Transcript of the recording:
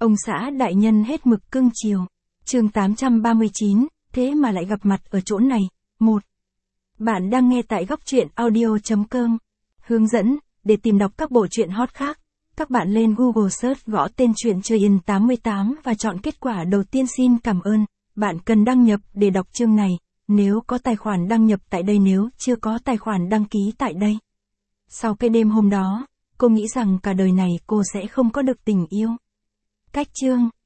Ông xã đại nhân hết mực cưng chiều. Chương 839, thế mà lại gặp mặt ở chỗ này. 1. Bạn đang nghe tại góc truyện audio.com. Hướng dẫn, để tìm đọc các bộ truyện hot khác, các bạn lên Google Search gõ tên truyện Truyện 88 và chọn kết quả đầu tiên. Xin cảm ơn. Bạn cần đăng nhập để đọc chương này. Nếu có tài khoản đăng nhập tại đây, nếu chưa có tài khoản đăng ký tại đây. Sau cái đêm hôm đó, cô nghĩ rằng cả đời này cô sẽ không có được tình yêu. Cách chương